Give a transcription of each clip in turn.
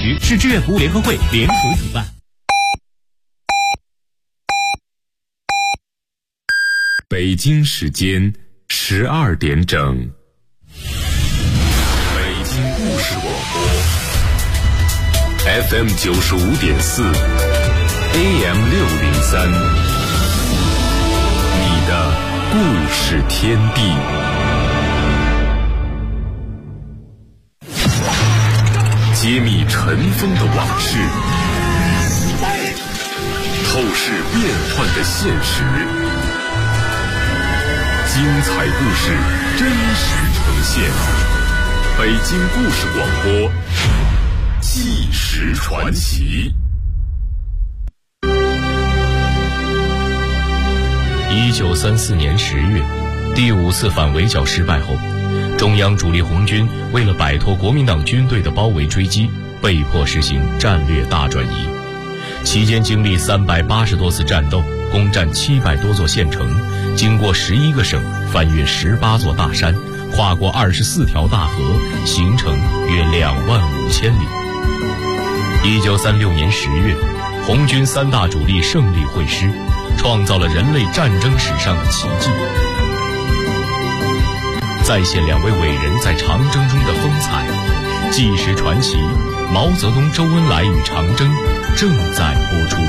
局市志愿服务联合会联合主办。 北京时间12点整，北京故事广播 FM 95.4 AM 603，你的故事天地。揭秘尘封的往事，透视变幻的现实，精彩故事真实呈现。北京故事广播，纪实传奇。 1934年10月，第5次反围剿失败后，中央主力红军为了摆脱国民党军队的包围追击，被迫实行战略大转移。期间经历380多次战斗，攻占700多座县城，经过11个省，翻越18座大山，跨过24条大河，行程约25000里。1936年10月，红军3大主力胜利会师，创造了人类战争史上的奇迹。再现2位伟人在长征中的风采，纪实传奇，毛泽东、周恩来与长征正在播出。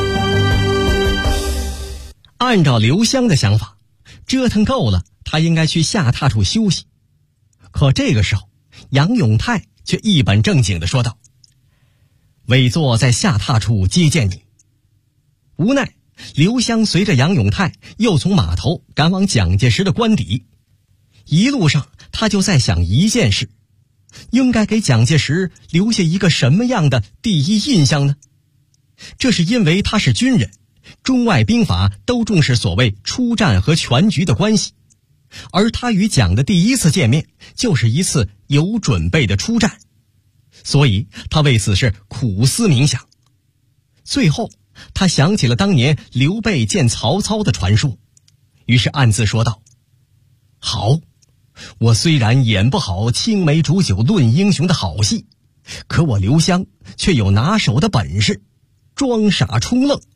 按照刘湘的想法，折腾够了，他应该去下榻处休息。可这个时候，杨永泰却一本正经地说道：“委座在下榻处接见你。”无奈，刘湘随着杨永泰又从码头赶往蒋介石的官邸。一路上，他就在想一件事：应该给蒋介石留下一个什么样的第一印象呢？这是因为他是军人，中外兵法都重视所谓出战和全局的关系，而他与蒋的第一次见面就是一次有准备的出战，所以他为此事苦思冥想。最后，他想起了当年刘备见曹操的传说，于是暗自说道：“好，我虽然演不好青梅煮酒论英雄的好戏，可我刘湘却有拿手的本事，装傻充愣。”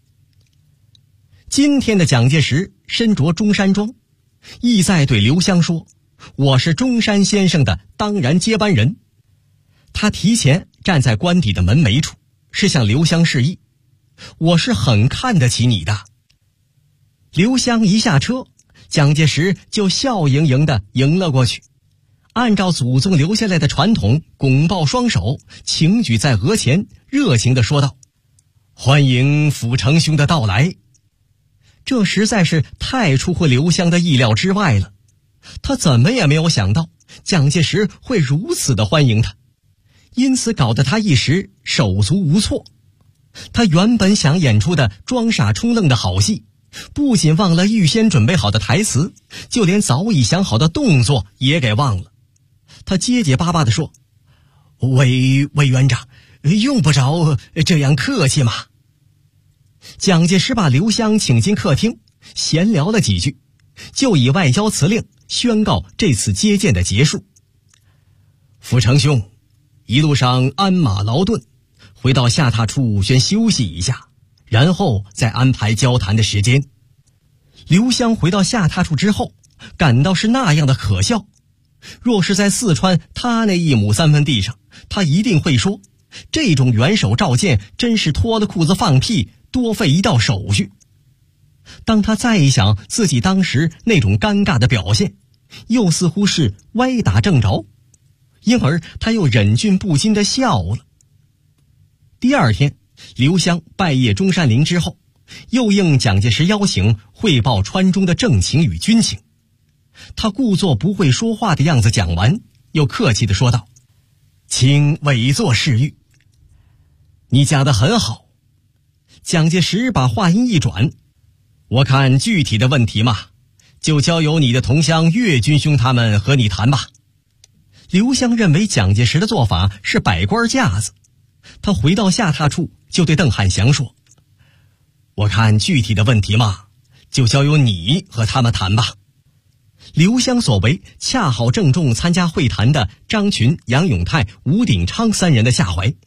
今天的蒋介石身着中山装，意在对刘湘说：“我是中山先生的当然接班人。”他提前站在官邸的门楣处，是向刘湘示意：“我是很看得起你的。”刘湘一下车，蒋介石就笑盈盈地迎了过去，按照祖宗留下来的传统，拱抱双手，轻举在额前，热情地说道：“欢迎辅成兄的到来。”这实在是太出乎刘湘的意料之外了，他怎么也没有想到蒋介石会如此的欢迎他，因此搞得他一时手足无措。他原本想演出的装傻充愣的好戏，不仅忘了预先准备好的台词，就连早已想好的动作也给忘了。他结结巴巴地说：“委员长，用不着这样客气嘛。”蒋介石把刘湘请进客厅，闲聊了几句，就以外交辞令宣告这次接见的结束。辅成兄，一路上鞍马劳顿，回到下榻处先休息一下，然后再安排交谈的时间。刘湘回到下榻处之后，感到是那样的可笑。若是在四川他那1亩3分地上，他一定会说，这种元首召见真是脱了裤子放屁，多费一道手续。当他再一想自己当时那种尴尬的表现，又似乎是歪打正着，因而他又忍俊不禁地笑了。第二天，刘湘拜谒中山陵之后，又应蒋介石邀请汇报川中的政情与军情。他故作不会说话的样子讲完，又客气地说道：“请委座示谕。”你讲得很好。蒋介石把话音一转：“我看具体的问题嘛，就交由你的同乡岳军兄他们和你谈吧。”刘湘认为蒋介石的做法是摆官架子，他回到下榻处就对邓汉祥说：“我看具体的问题嘛，就交由你和他们谈吧。”刘湘所为恰好正中参加会谈的张群、杨永泰、吴鼎昌3人的下怀，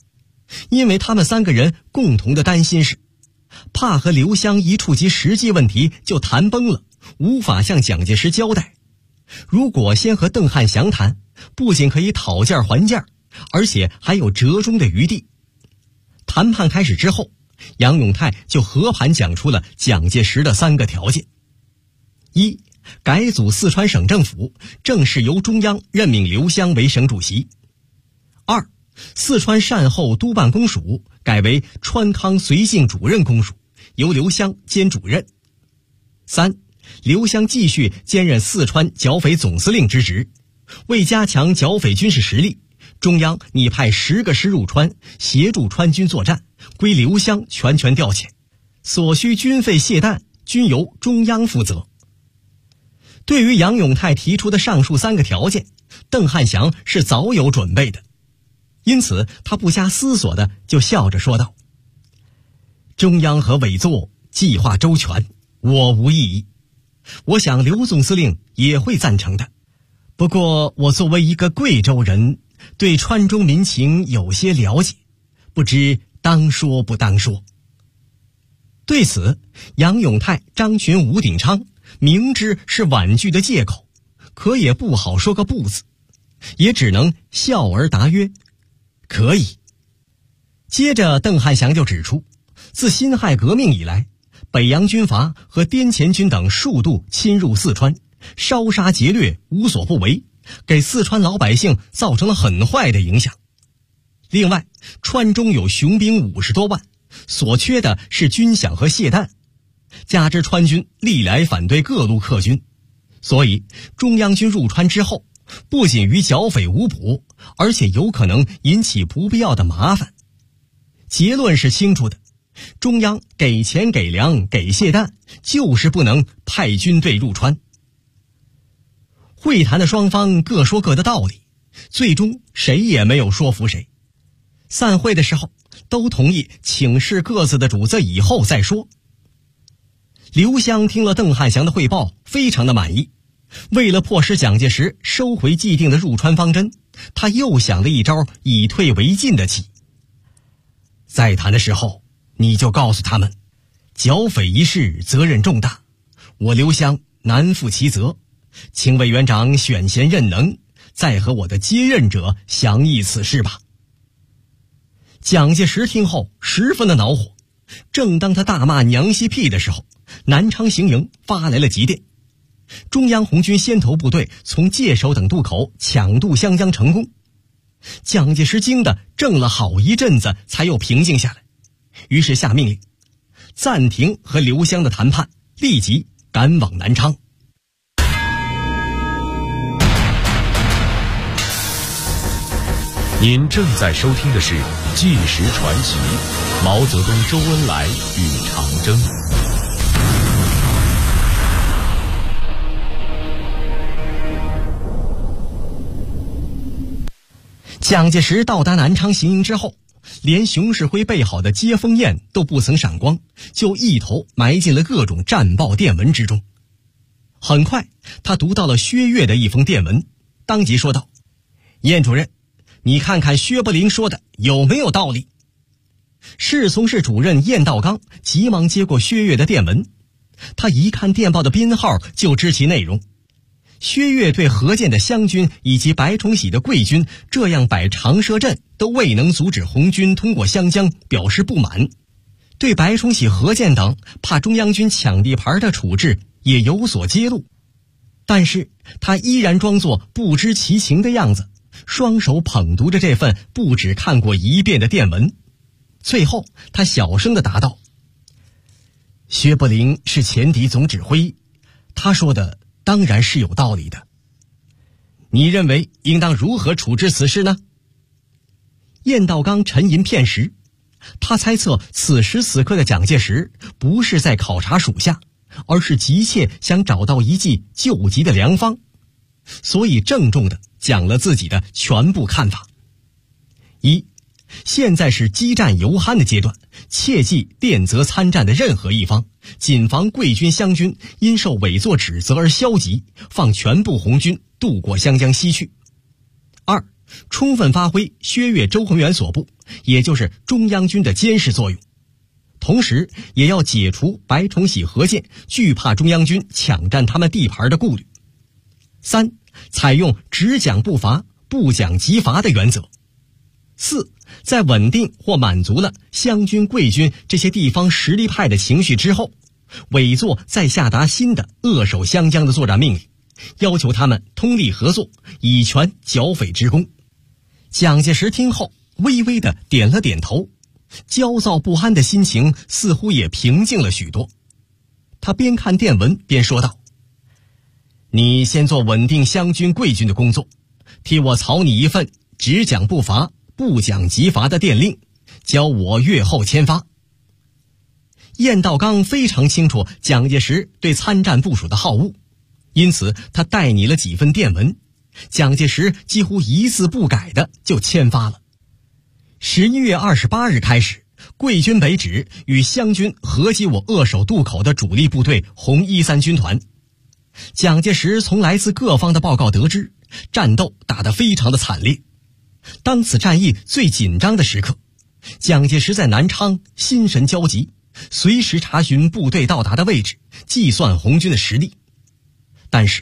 因为他们3个人共同的担心是，怕和刘湘一触及实际问题就谈崩了，无法向蒋介石交代。如果先和邓汉祥谈，不仅可以讨价还价，而且还有折中的余地。谈判开始之后，杨永泰就和盘讲出了蒋介石的3个条件：一、改组四川省政府，正式由中央任命刘湘为省主席；二、四川善后督办公署改为川康绥靖主任公署，由刘湘兼主任；三、刘湘继续兼任四川剿匪总司令之职，为加强剿匪军事实力，中央拟派10个师入川，协助川军作战，归刘湘全权调遣，所需军费械弹均由中央负责。对于杨永泰提出的上述3个条件，邓汉祥是早有准备的，因此他不加思索的就笑着说道：中央和委座计划周全，我无异议。我想刘总司令也会赞成的。不过我作为一个贵州人，对川中民情有些了解，不知当说不当说。对此，杨永泰、张群、吴鼎昌明知是婉拒的借口，可也不好说个不字，也只能笑而答曰：可以。接着邓汉祥就指出，自辛亥革命以来，北洋军阀和滇黔军等数度侵入四川，烧杀劫掠，无所不为，给四川老百姓造成了很坏的影响。另外，川中有雄兵50多万，所缺的是军饷和械弹，加之川军历来反对各路客军，所以中央军入川之后，不仅与剿匪无补，而且有可能引起不必要的麻烦。结论是清楚的，中央给钱给粮给械弹，就是不能派军队入川。会谈的双方各说各的道理，最终谁也没有说服谁。散会的时候，都同意请示各自的主子以后再说。刘湘听了邓汉祥的汇报，非常的满意。为了迫使蒋介石收回既定的入川方针，他又想了一招以退为进的计。再谈的时候，你就告诉他们，剿匪一事责任重大，我刘湘难负其责，请委员长选贤任能，再和我的接任者详议此事吧。蒋介石听后十分的恼火，正当他大骂娘西屁的时候，南昌行营发来了急电，中央红军先头部队从界首等渡口抢渡湘江成功。蒋介石惊得怔了好一阵子，才又平静下来，于是下命令暂停和刘湘的谈判，立即赶往南昌。 您正在收听的是《纪实传奇》，毛泽东、周恩来与长征。 蒋介石到达南昌行营之后，连熊式辉备好的接风宴都不曾闪光，就一头埋进了各种战报电文之中。很快，他读到了薛岳的一封电文，当即说道：燕主任，你看看薛伯龄说的有没有道理？侍从室主任燕道刚急忙接过薛岳的电文，他一看电报的编号就知其内容。薛岳对何键的湘军以及白崇禧的桂军这样摆长蛇阵都未能阻止红军通过湘江表示不满，对白崇禧、何键等怕中央军抢地盘的处置也有所揭露，但是他依然装作不知其情的样子，双手捧读着这份不只看过一遍的电文。最后他小声地答道：薛伯龄是前敌总指挥，他说的当然是有道理的。你认为应当如何处置此事呢？燕道刚沉吟片时，他猜测此时此刻的蒋介石不是在考察属下，而是急切想找到一剂救急的良方，所以郑重地讲了自己的全部看法。一，现在是激战犹酣的阶段，切忌电责参战的任何一方，谨防桂军湘军因受委座指责而消极，放全部红军渡过湘江西去。二，充分发挥薛岳、周恒元所部也就是中央军的监视作用，同时也要解除白崇禧何键惧怕中央军抢占他们地盘的顾虑。3、采用只讲不罚，不讲即罚的原则。4、在稳定或满足了湘军、桂军这些地方实力派的情绪之后，委作再下达新的扼守湘江的作战命令，要求他们通力合作，以全剿匪之功。蒋介石听后微微地点了点头，焦躁不安的心情似乎也平静了许多。他边看电文边说道：你先做稳定湘军、桂军的工作，替我草拟一份只讲不罚，不讲即罚的电令，交我阅后签发。晏道刚非常清楚蒋介石对参战部署的好恶，因此他代拟了几份电文，蒋介石几乎一字不改的就签发了。11月28日开始，桂军北指与湘军合击我扼守渡口的主力部队红13军团。蒋介石从来自各方的报告得知，战斗打得非常的惨烈。当此战役最紧张的时刻，蒋介石在南昌心神焦急，随时查询部队到达的位置，计算红军的实力。但是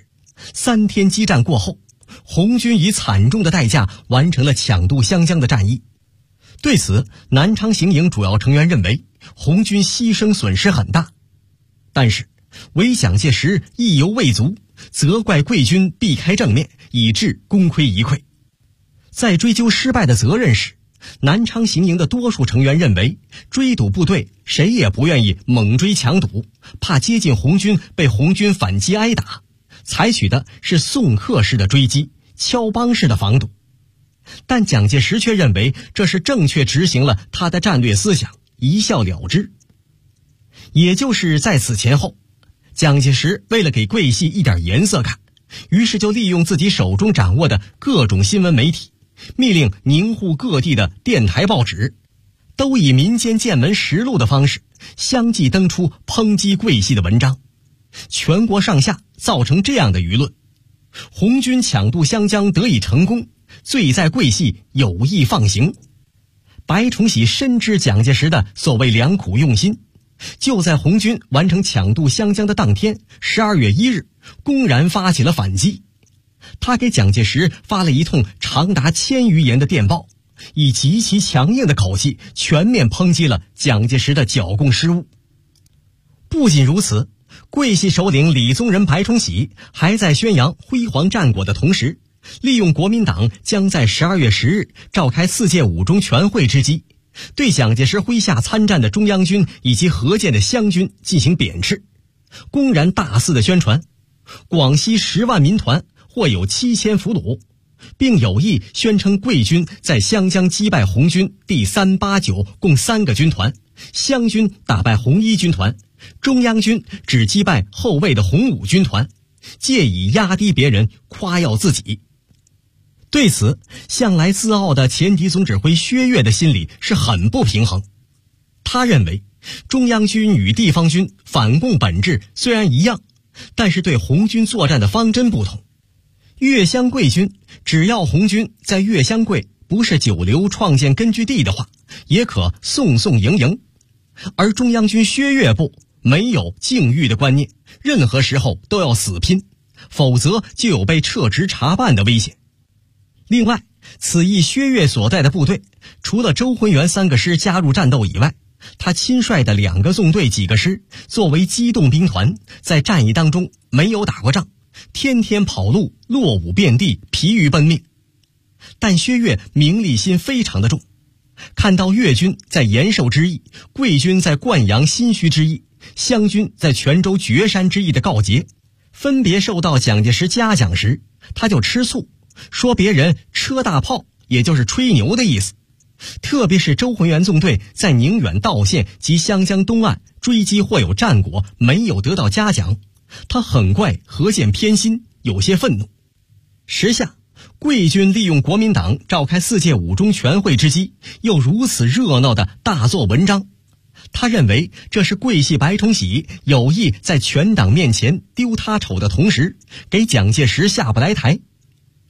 3天激战过后，红军以惨重的代价完成了抢渡湘江的战役。对此，南昌行营主要成员认为红军牺牲损失很大，但是唯蒋介石意犹未足，责怪桂军避开正面，以致功亏一篑。在追究失败的责任时，南昌行营的多数成员认为，追堵部队谁也不愿意猛追强堵，怕接近红军被红军反击挨打，采取的是送客式的追击，敲帮式的防堵。但蒋介石却认为这是正确执行了他的战略思想，一笑了之。也就是在此前后，蒋介石为了给桂系一点颜色看，于是就利用自己手中掌握的各种新闻媒体，密令宁沪各地的电台报纸都以民间见闻实录的方式相继登出抨击桂系的文章，全国上下造成这样的舆论：红军抢渡湘江得以成功，罪在桂系有意放行。白崇禧深知蒋介石的所谓良苦用心，就在红军完成抢渡湘江的当天，12月1日，公然发起了反击。他给蒋介石发了一通长达1000余言的电报，以极其强硬的口气全面抨击了蒋介石的剿共失误。不仅如此，桂系首领李宗仁、白崇禧还在宣扬辉煌战果的同时，利用国民党将在12月10日召开4届五中全会之机，对蒋介石麾下参战的中央军以及合建的湘军进行贬斥，公然大肆的宣传广西10万民团或有7000俘虏，并有意宣称桂军在湘江击败红军第3、8、9共3个军团，湘军打败红1军团，中央军只击败后卫的红5军团，借以压低别人，夸耀自己。对此，向来自傲的前敌总指挥薛岳的心里是很不平衡。他认为中央军与地方军反共本质虽然一样，但是对红军作战的方针不同。粤湘桂军只要红军在粤湘桂不是久留创建根据地的话，也可送送迎迎，而中央军薛岳部没有境遇的观念，任何时候都要死拼，否则就有被撤职查办的危险。另外，此役薛岳所带的部队，除了周浑元3个师加入战斗以外，他亲率的2个纵队几个师作为机动兵团，在战役当中没有打过仗，天天跑路，落伍遍地，疲于奔命。但薛岳名利心非常的重，看到粤军在延寿之役，桂军在灌阳新圩之役，湘军在泉州绝山之役的告捷，分别受到蒋介石嘉奖时，他就吃醋，说别人车大炮，也就是吹牛的意思。特别是周浑元纵队在宁远道县及湘江东岸追击或有战果，没有得到嘉奖，他很怪何键偏心，有些愤怒。时下桂军利用国民党召开4届五中全会之机，又如此热闹的大做文章，他认为这是桂系白崇禧有意在全党面前丢他丑的同时，给蒋介石下不来台。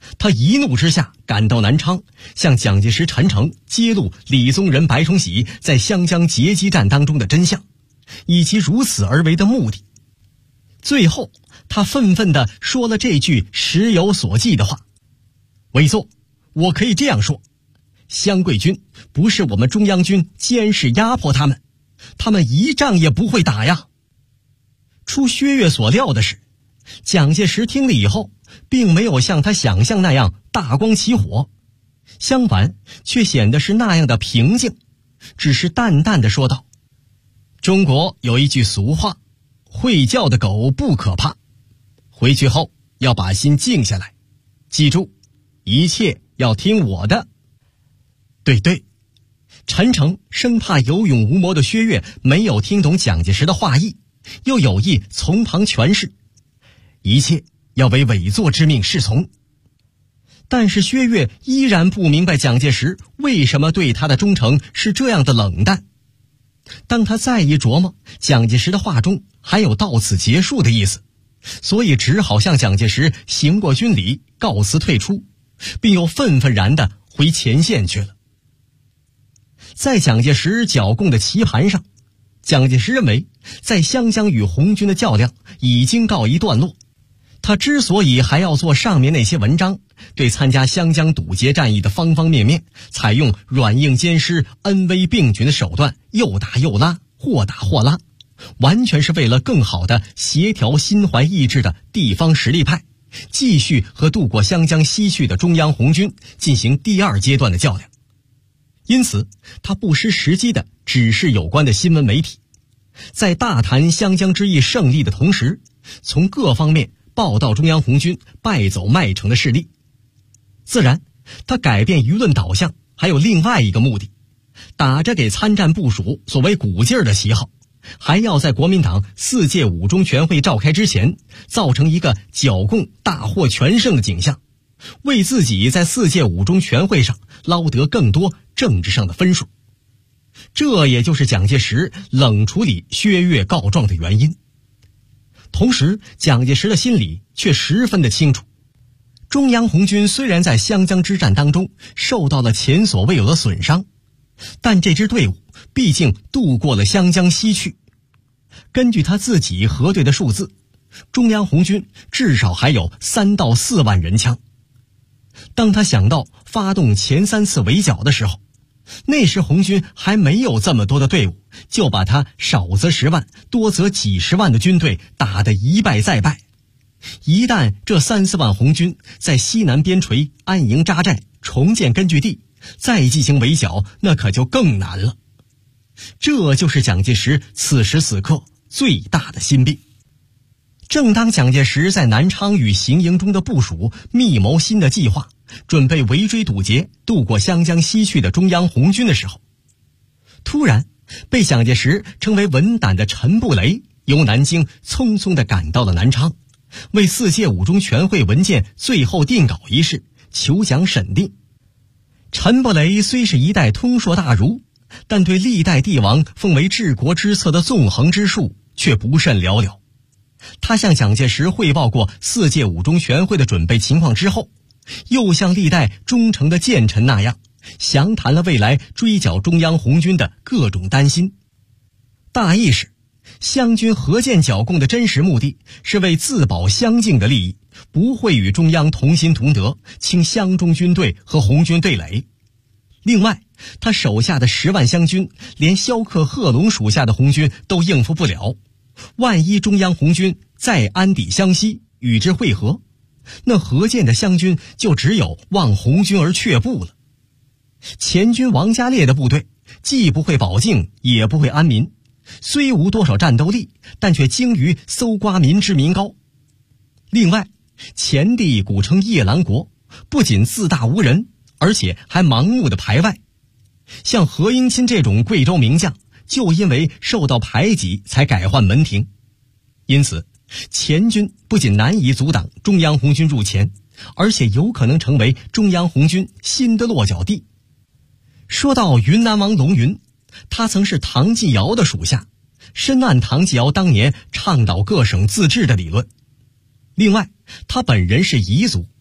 他一怒之下赶到南昌，向蒋介石、陈诚揭露李宗仁、白崇禧在湘江截击战当中的真相，以及如此而为的目的。最后他愤愤地说了这句时有所记的话：委座，我可以这样说，湘桂军不是我们中央军监视压迫他们，他们一仗也不会打呀。出薛岳所料的是，蒋介石听了以后并没有像他想象那样大光起火，相反却显得是那样的平静，只是淡淡地说道：中国有一句俗话，会叫的狗不可怕，回去后要把心静下来，记住一切要听我的。对，陈诚生怕有勇无谋的薛岳没有听懂蒋介石的话意，又有意从旁诠释，一切要为委座之命是从。但是薛岳依然不明白蒋介石为什么对他的忠诚是这样的冷淡。当他再一琢磨，蒋介石的话中还有到此结束的意思，所以只好向蒋介石行过军礼，告辞退出，并又愤愤然地回前线去了。在蒋介石剿共的棋盘上，蒋介石认为在湘江与红军的较量已经告一段落，他之所以还要做上面那些文章，对参加湘江堵截战役的方方面面采用软硬兼施、恩威并举的手段，又打又拉，或打或拉，完全是为了更好地协调心怀意志的地方实力派，继续和渡过湘江西去的中央红军进行第二阶段的较量。因此他不失时机地指示有关的新闻媒体，在大谈湘江之役胜利的同时，从各方面报道中央红军败走麦城的事例。自然他改变舆论导向还有另外一个目的，打着给参战部署所谓鼓劲儿的旗号，还要在国民党4届五中全会召开之前造成一个剿共大获全胜的景象，为自己在4届五中全会上捞得更多政治上的分数。这也就是蒋介石冷处理薛岳告状的原因。同时蒋介石的心里却十分的清楚，中央红军虽然在湘江之战当中受到了前所未有的损伤，但这支队伍毕竟渡过了湘江西去。根据他自己核对的数字，中央红军至少还有3到4万人枪。当他想到发动前3次围剿的时候，那时红军还没有这么多的队伍，就把他少则10万多则几十万的军队打得一败再败。一旦这3、4万红军在西南边陲安营扎寨，重建根据地，再进行围剿，那可就更难了。这就是蒋介石此时此刻最大的心病。正当蒋介石在南昌与行营中的部署密谋新的计划，准备围追堵截渡过湘江西去的中央红军的时候，突然被蒋介石称为文胆的陈布雷由南京匆匆地赶到了南昌，为4届五中全会文件最后定稿一事求奖审定。陈布雷虽是一代通硕大儒，但对历代帝王奉为治国之策的纵横之术却不甚了了。他向蒋介石汇报过4届五中全会的准备情况之后，又像历代忠诚的谏臣那样，详谈了未来追剿中央红军的各种担心。大意是，湘军合建剿共的真实目的是为自保湘境的利益，不会与中央同心同德，倾湘中军队和红军对垒。另外，他手下的10万湘军连萧克、贺龙属下的红军都应付不了，万一中央红军再安抵湘西与之会合，那合建的湘军就只有望红军而却步了。前军王家烈的部队既不会保境，也不会安民，虽无多少战斗力，但却精于搜刮民脂民膏。另外，前帝古称夜郎国，不仅自大无人，而且还盲目的排外。像何应钦这种贵州名将，就因为受到排挤才改换门庭。因此前军不仅难以阻挡中央红军入前，而且有可能成为中央红军新的落脚地。说到云南王龙云，他曾是唐继尧的属下，深谙唐继尧当年倡导各省自治的理论。另外，他本人是彝族，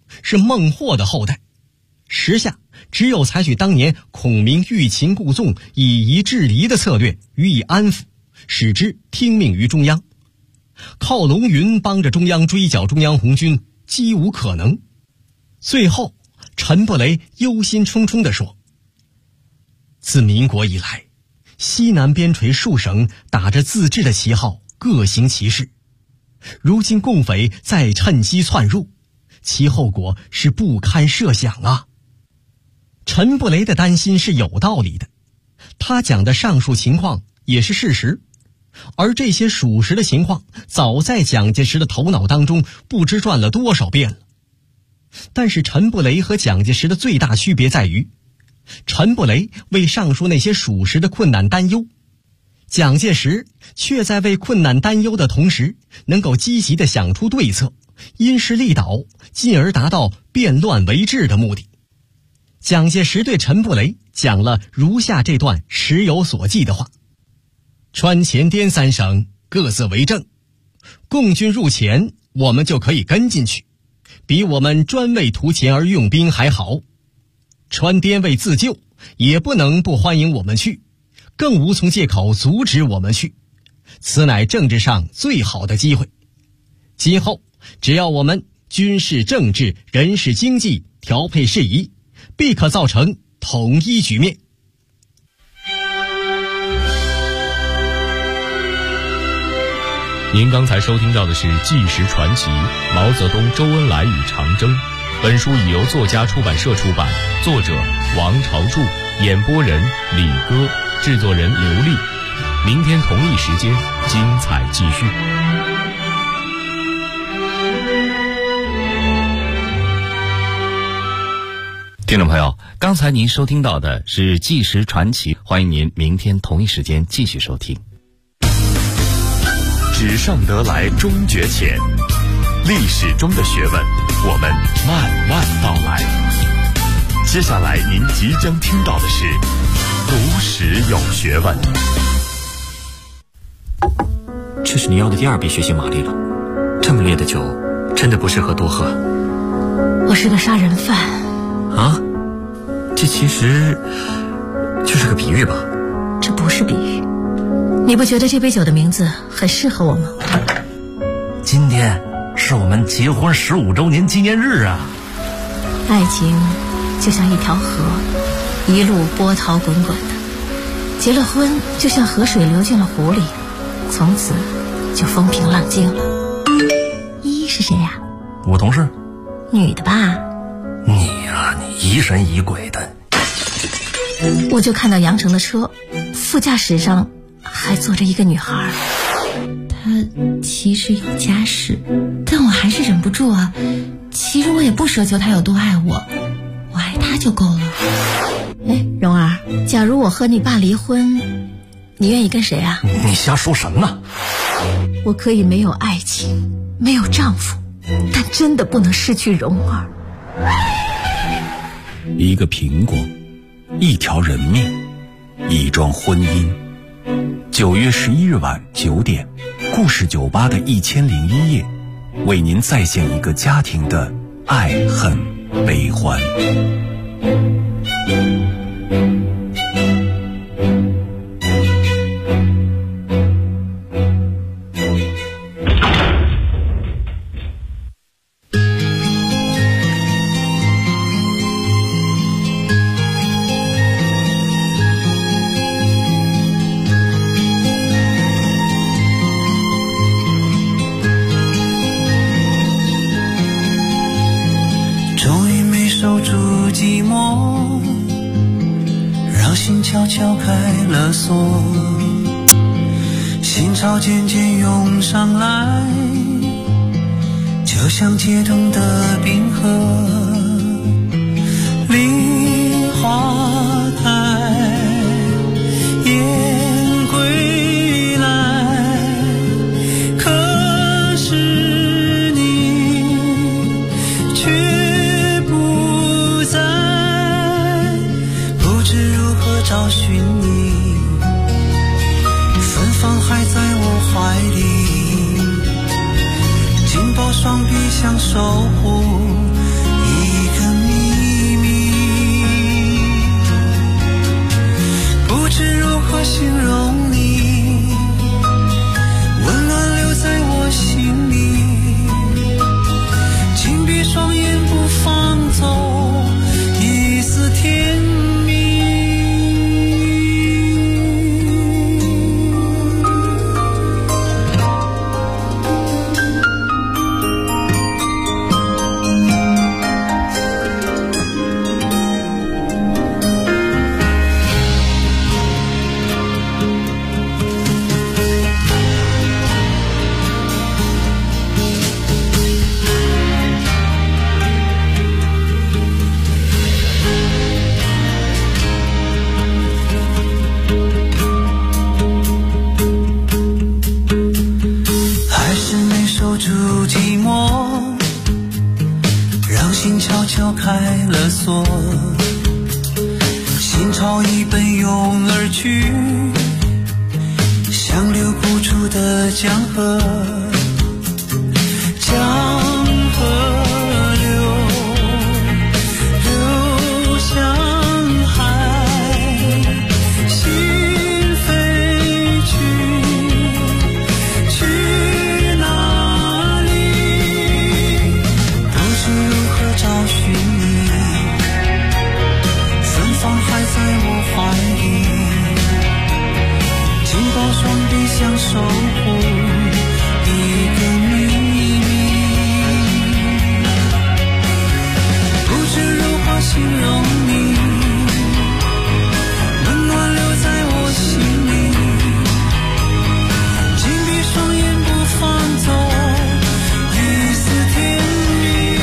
是孟获的后代。时下只有采取当年孔明欲擒故纵、以夷制夷的策略予以安抚，使之听命于中央。靠龙云帮着中央追剿中央红军，几无可能。最后陈布雷忧心忡忡地说：自民国以来，西南边陲数省打着自治的旗号，各行其事。如今共匪再趁机窜入，其后果是不堪设想啊！陈布雷的担心是有道理的，他讲的上述情况也是事实，而这些属实的情况早在蒋介石的头脑当中不知转了多少遍了。但是陈布雷和蒋介石的最大区别在于，陈布雷为上述那些属实的困难担忧，蒋介石却在为困难担忧的同时，能够积极地想出对策，因势利导，进而达到变乱为治的目的。蒋介石对陈布雷讲了如下这段时有所记的话：川黔滇三省各自为政，共军入黔，我们就可以跟进去，比我们专为图钱而用兵还好。川滇为自救，也不能不欢迎我们去，更无从借口阻止我们去，此乃政治上最好的机会。今后只要我们军事政治人事经济调配适宜，必可造成统一局面。 您刚才收听到的是《纪实传奇：毛泽东、周恩来与长征》。本书已由作家出版社出版，作者王朝柱，演播人李歌，制作人刘丽。明天同一时间，精彩继续。 听众朋友，刚才您收听到的是《纪实传奇》，欢迎您明天同一时间继续收听。 纸上得来终觉浅，历史中的学问，我们慢慢道来。接下来您即将听到的是读史有学问。 这是你要的第2杯血腥玛丽了，这么烈的酒真的不适合多喝。 我是个杀人犯啊，这其实就是个比喻吧？ 这不是比喻，你不觉得这杯酒的名字很适合我吗？ 今天是我们结婚15周年纪念日啊！ 爱情就像一条河，一路波涛滚滚的，结了婚就像河水流进了湖里，从此就风平浪静了。依依是谁呀？ 我同事。 女的吧？ 你呀，你疑神疑鬼的。 我就看到杨成的车，副驾驶上还坐着一个女孩。她其实有家室，但我还是忍不住啊。其实我也不奢求她有多爱我，我爱她就够了。哎，蓉儿，假如我和你爸离婚，你愿意跟谁啊？ 你瞎说什么呢？ 我可以没有爱情，没有丈夫，但真的不能失去蓉儿。 一个苹果，一条人命，一桩婚姻。9月11日晚9点，故事酒吧的1001夜，为您再现一个家庭的爱恨悲欢。 悄悄开了锁，心潮渐渐涌上来，就像结冻的冰河。梨花开，雁归来，可是你却不在，不知如何找寻你，芬芳还在我怀里，紧抱双臂想守护， 如何形容你？温暖留在我心里，紧闭双眼不放走一丝甜蜜。开了锁，心潮已奔涌而去，像流不出的江河，江河流向海，心飞去哪里？不知如何找寻你，芬芳还在我怀里，紧抱双臂想守护一个秘密。不知如何形容你，温暖留在我心里，紧闭双眼不放走一丝甜蜜。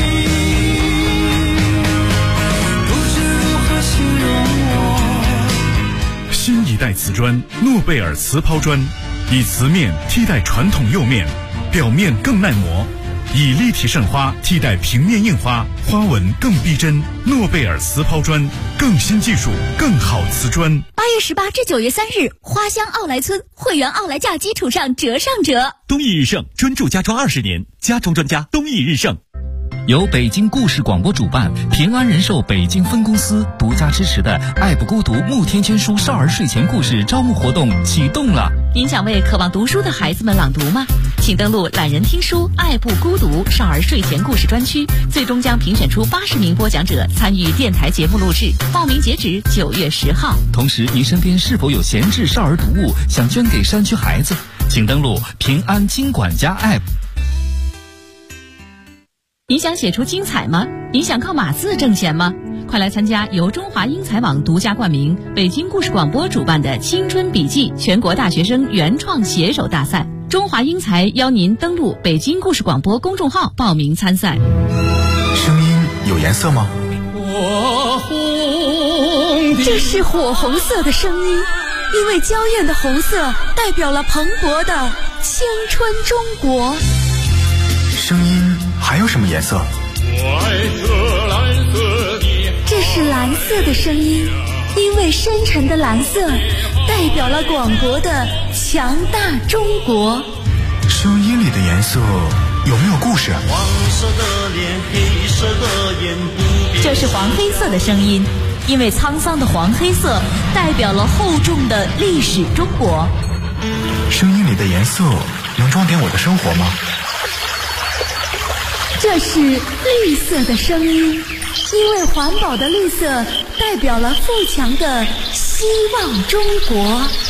不知如何形容我。 新一代瓷砖诺贝尔瓷抛砖，以瓷面替代传统釉面，表面更耐磨，以立体渗花替代平面印花，花纹更逼真。诺贝尔瓷抛砖，更新技术，更好瓷砖。 8月18至9月3日，花乡奥莱村会员奥莱价基础上折上折。 东义日盛专注家装20年，家装专家东义日盛。 由北京故事广播主办，平安人寿北京分公司独家支持的爱不孤独穆天轩书少儿睡前故事招募活动启动了。 您想为渴望读书的孩子们朗读吗？请登录懒人听书爱不孤独少儿睡前故事专区，最终将评选出80名播讲者参与电台节目录制，报名截止9月10号。 同时，您身边是否有闲置少儿读物想捐给山区孩子？请登录平安金管家 App。 你想写出精彩吗？你想靠码字挣钱吗？快来参加由中华英才网独家冠名、北京故事广播主办的青春笔记全国大学生原创写手大赛。中华英才邀您登录北京故事广播公众号报名参赛。 声音有颜色吗？ 这是火红色的声音，因为娇艳的红色代表了蓬勃的青春中国。 声音还有什么颜色？ 这是蓝色的声音，因为深沉的蓝色代表了广博的强大中国。 声音里的颜色有没有故事？ 黄色的脸，黑色的眼， 这是黄黑色的声音，因为沧桑的黄黑色代表了厚重的历史中国。 声音里的颜色能装点我的生活吗？ 这是绿色的声音，因为环保的绿色代表了富强的希望中国。